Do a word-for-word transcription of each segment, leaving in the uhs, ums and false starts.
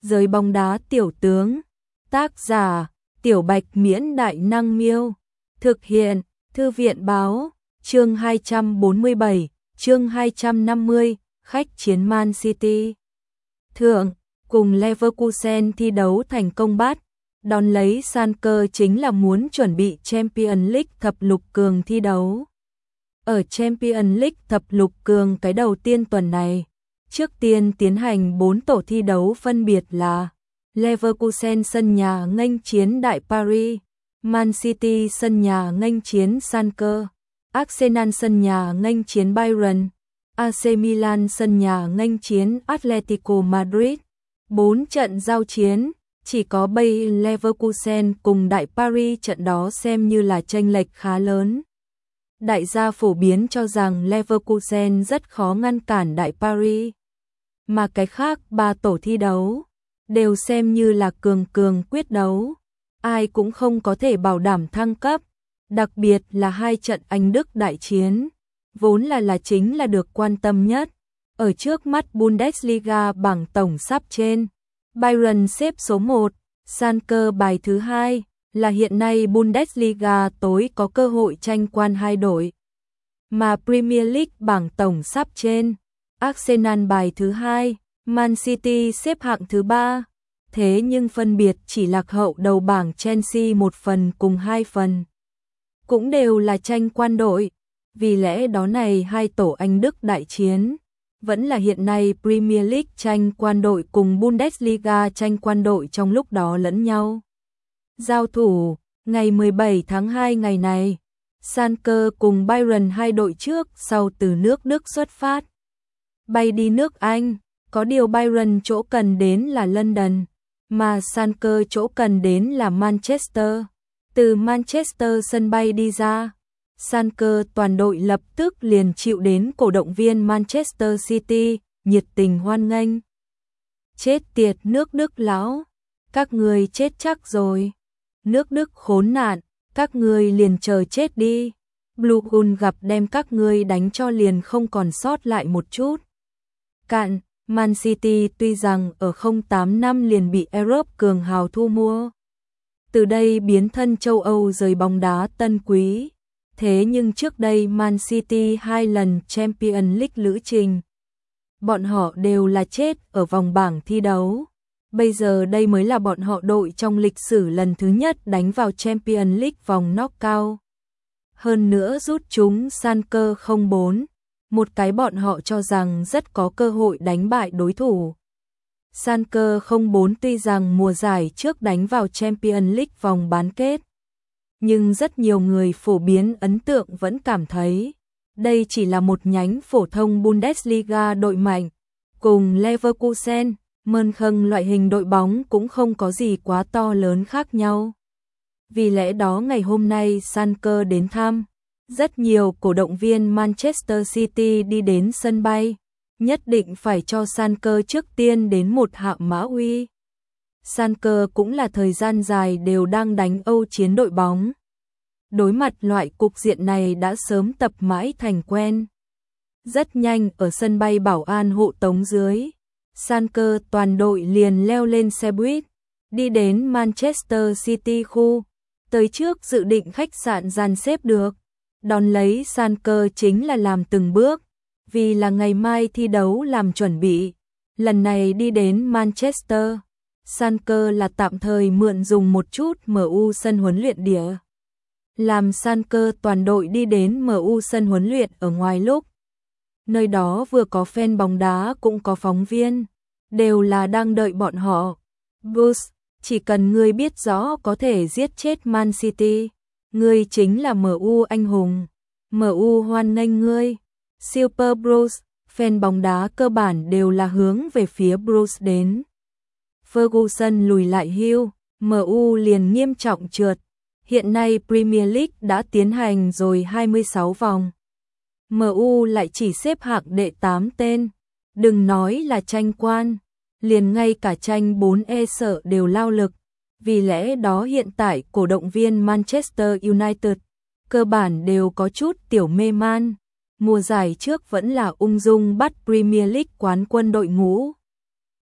Giới bóng đá tiểu tướng. Tác giả: Tiểu Bạch Miễn Đại Năng Miêu. Thực hiện: Thư viện báo. Chương hai trăm bốn mươi bảy, chương hai trăm năm mươi, khách chiến Man City. Thượng, cùng Leverkusen thi đấu thành công bát, đón lấy Schalke chính là muốn chuẩn bị Champions League thập lục cường thi đấu. Ở Champions League thập lục cường cái đầu tiên tuần này, trước tiên tiến hành bốn tổ thi đấu phân biệt là Leverkusen sân nhà nghênh chiến Đại Paris, Man City sân nhà nghênh chiến Schalke, Arsenal sân nhà nghênh chiến Bayern, a xê Milan sân nhà nghênh chiến Atletico Madrid. Bốn trận giao chiến, chỉ có Bayer Leverkusen cùng Đại Paris trận đó xem như là chênh lệch khá lớn. Đại gia phổ biến cho rằng Leverkusen rất khó ngăn cản Đại Paris, mà cái khác ba tổ thi đấu đều xem như là cường cường quyết đấu, ai cũng không có thể bảo đảm thăng cấp, đặc biệt là hai trận Anh Đức đại chiến, vốn là là chính là được quan tâm nhất. Ở trước mắt Bundesliga bảng tổng sắp trên, Bayern xếp số một, Schalke bài thứ hai, là hiện nay Bundesliga tối có cơ hội tranh quan hai đội. Mà Premier League bảng tổng sắp trên, Arsenal bài thứ hai, Man City xếp hạng thứ ba. Thế nhưng phân biệt chỉ lạc hậu đầu bảng Chelsea một phần cùng hai phần. Cũng đều là tranh quan đội, vì lẽ đó này hai tổ Anh Đức đại chiến vẫn là hiện nay Premier League tranh quan đội cùng Bundesliga tranh quan đội trong lúc đó lẫn nhau. Giao thủ, ngày mười bảy tháng hai ngày này, Schalke cùng Bayern hai đội trước sau từ nước Đức xuất phát. Bay đi nước Anh, có điều Bayern chỗ cần đến là London, mà Schalke chỗ cần đến là Manchester. Từ Manchester sân bay đi ra, Schalke toàn đội lập tức liền chịu đến cổ động viên Manchester City nhiệt tình hoan nghênh. Chết tiệt nước Đức lão, các người chết chắc rồi. Nước Đức khốn nạn, các người liền chờ chết đi. Blue Hull gặp đem các người đánh cho liền không còn sót lại một chút. Cạn, Man City tuy rằng ở không tám năm liền bị Europe cường hào thu mua, từ đây biến thân châu Âu giới bóng đá tân quý. Thế nhưng trước đây Man City hai lần Champions League lữ trình, bọn họ đều là chết ở vòng bảng thi đấu. Bây giờ đây mới là bọn họ đội trong lịch sử lần thứ nhất đánh vào Champions League vòng knockout. Hơn nữa rút chúng Schalke không bốn, một cái bọn họ cho rằng rất có cơ hội đánh bại đối thủ. Schalke không bốn tuy rằng mùa giải trước đánh vào Champions League vòng bán kết, nhưng rất nhiều người phổ biến ấn tượng vẫn cảm thấy đây chỉ là một nhánh phổ thông Bundesliga đội mạnh, cùng Leverkusen, Mönchen loại hình đội bóng cũng không có gì quá to lớn khác nhau. Vì lẽ đó ngày hôm nay Schalke đến thăm, rất nhiều cổ động viên Manchester City đi đến sân bay, nhất định phải cho Schalke trước tiên đến một hạ mã uy. Schalke cũng là thời gian dài đều đang đánh Âu chiến đội bóng. Đối mặt loại cục diện này đã sớm tập mãi thành quen. Rất nhanh ở sân bay bảo an hộ tống dưới, Schalke toàn đội liền leo lên xe buýt, đi đến Manchester City khu, tới trước dự định khách sạn dàn xếp được. Đón lấy Schalke chính là làm từng bước, vì là ngày mai thi đấu làm chuẩn bị. Lần này đi đến Manchester, Schalke là tạm thời mượn dùng một chút em u sân huấn luyện địa. Làm Schalke toàn đội đi đến em u sân huấn luyện ở ngoài lúc. Nơi đó vừa có fan bóng đá cũng có phóng viên, đều là đang đợi bọn họ. Bruce, chỉ cần ngươi biết rõ có thể giết chết Man City, ngươi chính là em u anh hùng. em u hoan nghênh ngươi. Super Bruce, fan bóng đá cơ bản đều là hướng về phía Bruce đến. Ferguson lùi lại hưu, em u liền nghiêm trọng trượt. Hiện nay Premier League đã tiến hành rồi hai mươi sáu vòng. em u lại chỉ xếp hạng đệ tám tên. Đừng nói là tranh quan, liền ngay cả tranh bốn E sợ đều lao lực. Vì lẽ đó hiện tại cổ động viên Manchester United cơ bản đều có chút tiểu mê man. Mùa giải trước vẫn là ung dung bắt Premier League quán quân đội ngũ.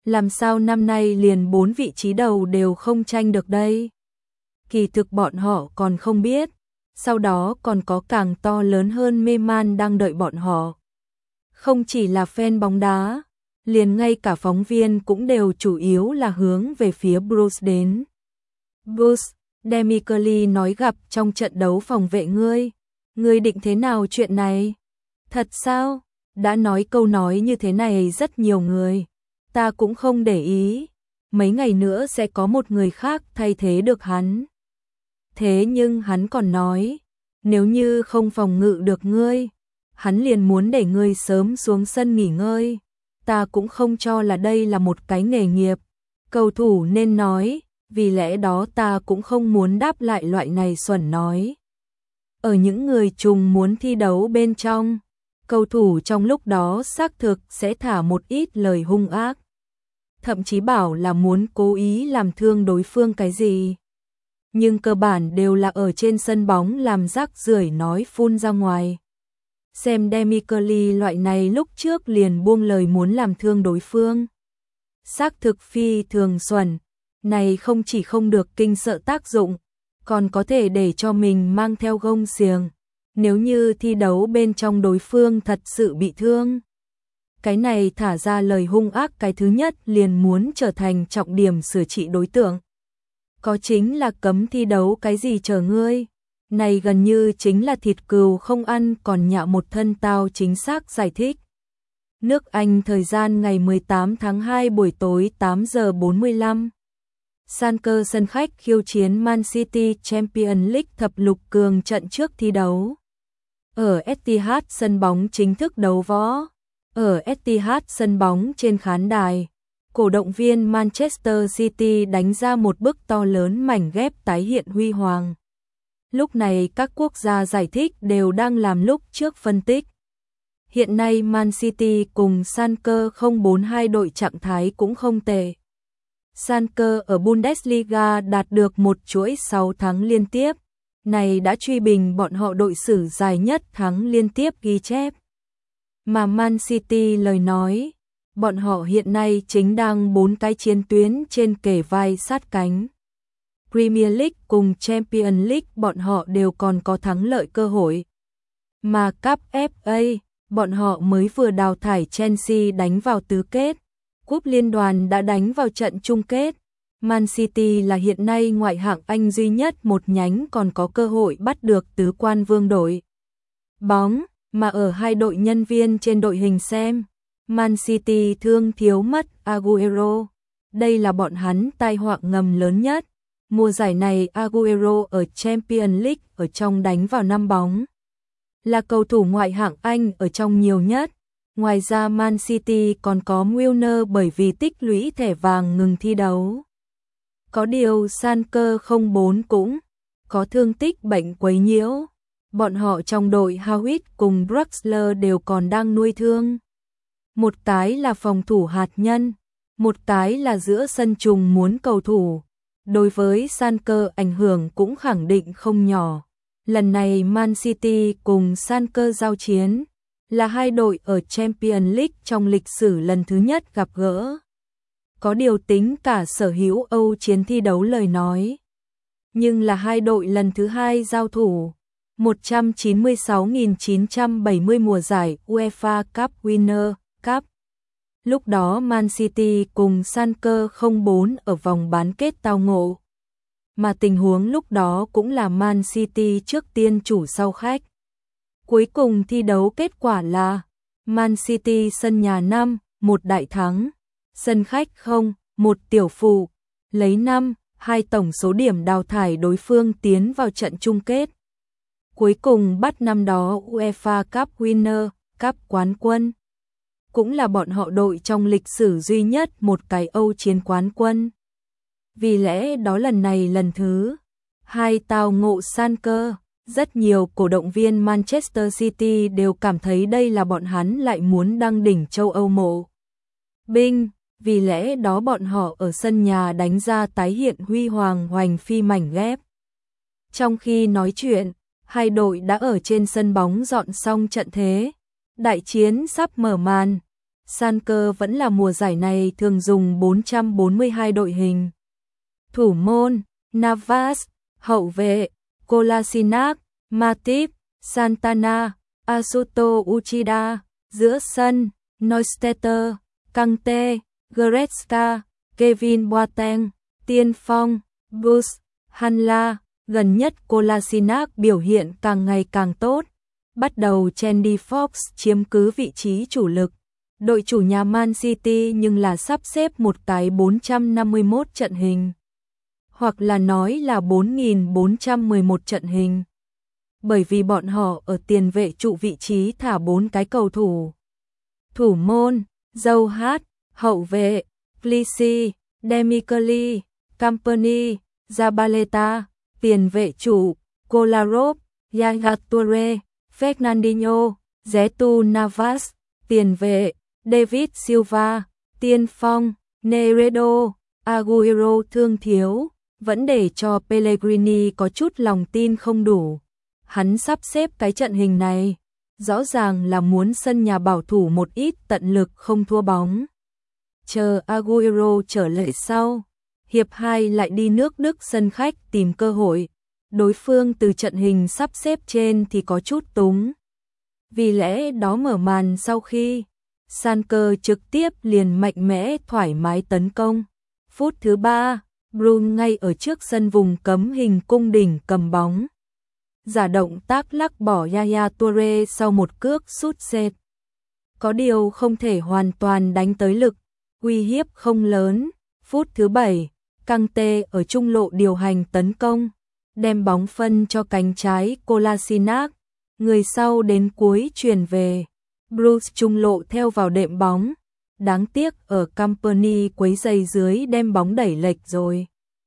Làm sao năm nay liền bốn vị trí đầu đều không tranh được đây? Kỳ thực bọn họ còn không biết, sau đó còn có càng to lớn hơn mê man đang đợi bọn họ. Không chỉ là fan bóng đá, liền ngay cả phóng viên cũng đều chủ yếu là hướng về phía Bruce đến. Bruce, Demichelis nói gặp trong trận đấu phòng vệ ngươi, ngươi định thế nào chuyện này? Thật sao? Đã nói câu nói như thế này rất nhiều người, ta cũng không để ý, mấy ngày nữa sẽ có một người khác thay thế được hắn. Thế nhưng hắn còn nói, nếu như không phòng ngự được ngươi, hắn liền muốn để ngươi sớm xuống sân nghỉ ngơi. Ta cũng không cho là đây là một cái nghề nghiệp. Cầu thủ nên nói, vì lẽ đó ta cũng không muốn đáp lại loại này xuẩn nói. Ở những người trùng muốn thi đấu bên trong, cầu thủ trong lúc đó xác thực sẽ thả một ít lời hung ác. Thậm chí bảo là muốn cố ý làm thương đối phương cái gì. Nhưng cơ bản đều là ở trên sân bóng làm rác rưởi nói phun ra ngoài. Xem Demichelis loại này lúc trước liền buông lời muốn làm thương đối phương. Xác thực phi thường xuẩn, này không chỉ không được kinh sợ tác dụng, còn có thể để cho mình mang theo gông xiềng, nếu như thi đấu bên trong đối phương thật sự bị thương. Cái này thả ra lời hung ác cái thứ nhất liền muốn trở thành trọng điểm sửa trị đối tượng. Có chính là cấm thi đấu cái gì chờ ngươi. Này gần như chính là thịt cừu không ăn còn nhạo một thân tao chính xác giải thích. Nước Anh thời gian ngày mười tám tháng hai buổi tối tám giờ bốn mươi lăm. Schalke sân khách khiêu chiến Man City Champions League thập lục cường trận trước thi đấu. Ở Etihad sân bóng chính thức đấu võ. Ở Etihad sân bóng trên khán đài, cổ động viên Manchester City đánh ra một bức to lớn mảnh ghép tái hiện huy hoàng. Lúc này các quốc gia giải thích đều đang làm lúc trước phân tích. Hiện nay Man City cùng Schalke không bốn hai đội trạng thái cũng không tệ. Schalke ở Bundesliga đạt được một chuỗi sáu thắng liên tiếp, này đã truy bình bọn họ đội sử dài nhất thắng liên tiếp ghi chép. Mà Man City lời nói, bọn họ hiện nay chính đang bốn cái chiến tuyến trên kề vai sát cánh. Premier League cùng Champions League bọn họ đều còn có thắng lợi cơ hội. Mà Cup ép a, bọn họ mới vừa đào thải Chelsea đánh vào tứ kết. Cúp Liên đoàn đã đánh vào trận chung kết. Man City là hiện nay ngoại hạng Anh duy nhất một nhánh còn có cơ hội bắt được tứ quan vương đội bóng, mà ở hai đội nhân viên trên đội hình xem, Man City thương thiếu mất Aguero. Đây là bọn hắn tai họa ngầm lớn nhất. Mùa giải này Aguero ở Champions League ở trong đánh vào năm bóng. Là cầu thủ ngoại hạng Anh ở trong nhiều nhất. Ngoài ra Man City còn có Milner bởi vì tích lũy thẻ vàng ngừng thi đấu. Có điều Schalke không bốn cũng có thương tích bệnh quấy nhiễu. Bọn họ trong đội Howitt cùng Draxler đều còn đang nuôi thương. Một cái là phòng thủ hạt nhân, một cái là giữa sân trùng muốn cầu thủ. Đối với Schalke ảnh hưởng cũng khẳng định không nhỏ. Lần này Man City cùng Schalke giao chiến, là hai đội ở Champions League trong lịch sử lần thứ nhất gặp gỡ. Có điều tính cả sở hữu Âu chiến thi đấu lời nói. Nhưng là hai đội lần thứ hai giao thủ. một trăm chín mươi sáu nghìn chín trăm bảy mươi mùa giải UEFA Cup Winner Cup. Lúc đó Man City cùng Schalke không bốn ở vòng bán kết tao ngộ. Mà tình huống lúc đó cũng là Man City trước tiên chủ sau khách. Cuối cùng thi đấu kết quả là Man City sân nhà năm một đại thắng, sân khách không một tiểu phụ, lấy năm hai tổng số điểm đào thải đối phương tiến vào trận chung kết. Cuối cùng bắt năm đó UEFA Cup Winner, Cup quán quân. Cũng là bọn họ đội trong lịch sử duy nhất một cái Âu chiến quán quân. Vì lẽ đó lần này lần thứ hai tao ngộ Schalke, rất nhiều cổ động viên Manchester City đều cảm thấy đây là bọn hắn lại muốn đăng đỉnh châu Âu mộ binh, vì lẽ đó bọn họ ở sân nhà đánh ra tái hiện huy hoàng hoành phi mảnh ghép. Trong khi nói chuyện, hai đội đã ở trên sân bóng dọn xong trận thế, đại chiến sắp mở màn. Schalke vẫn là mùa giải này thường dùng bốn trăm bốn mươi hai đội hình. Thủ môn: Navas, hậu vệ: Kolasinac, Matip, Santana, Asuto Uchida, giữa sân: Neustädter, Kante, Goretzka, Kevin Boateng, tiên phong: Bus, Hanla. Gần nhất Kolasinac biểu hiện càng ngày càng tốt, bắt đầu Andy Fox chiếm cứ vị trí chủ lực. Đội chủ nhà Man City nhưng là sắp xếp một cái bốn trăm năm mươi mốt trận hình, hoặc là nói là bốn nghìn bốn trăm mười một trận hình. Bởi vì bọn họ ở tiền vệ trụ vị trí thả bốn cái cầu thủ. Thủ môn: Joe hậu vệ: Clichy, Demichelis, Company, Zabaleta, tiền vệ trụ: Kolarov, Yaya Toure, Fernandinho, Zetú Navas, tiền vệ: David Silva, tiên phong: Negredo, Agüero thương thiếu, vẫn để cho Pellegrini có chút lòng tin không đủ. Hắn sắp xếp cái trận hình này, rõ ràng là muốn sân nhà bảo thủ một ít, tận lực không thua bóng. Chờ Agüero trở lại sau, hiệp hai lại đi nước Đức sân khách tìm cơ hội. Đối phương từ trận hình sắp xếp trên thì có chút túng. Vì lẽ đó mở màn sau khi Schalke trực tiếp liền mạnh mẽ thoải mái tấn công. Phút thứ ba, Brun ngay ở trước sân vùng cấm hình cung đỉnh cầm bóng. Giả động tác lắc bỏ Yaya Toure sau một cước sút sệt. Có điều không thể hoàn toàn đánh tới lực, uy hiếp không lớn. Phút thứ bảy, Kante ở trung lộ điều hành tấn công, đem bóng phân cho cánh trái Kolasinac, người sau đến cuối chuyển về. Bruce trung lộ theo vào đệm bóng, đáng tiếc ở Company quấy giày dưới đem bóng đẩy lệch rồi.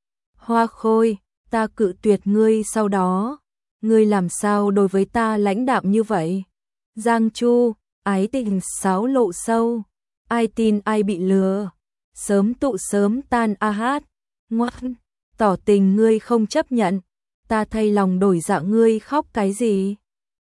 Hoa Khôi, ta cự tuyệt ngươi sau đó. Ngươi làm sao đối với ta lãnh đạm như vậy? Giang Chu, ái tình sáo lộ sâu, ai tin ai bị lừa. Sớm tụ sớm tan a hát, ngoan, tỏ tình ngươi không chấp nhận, ta thay lòng đổi dạ ngươi khóc cái gì?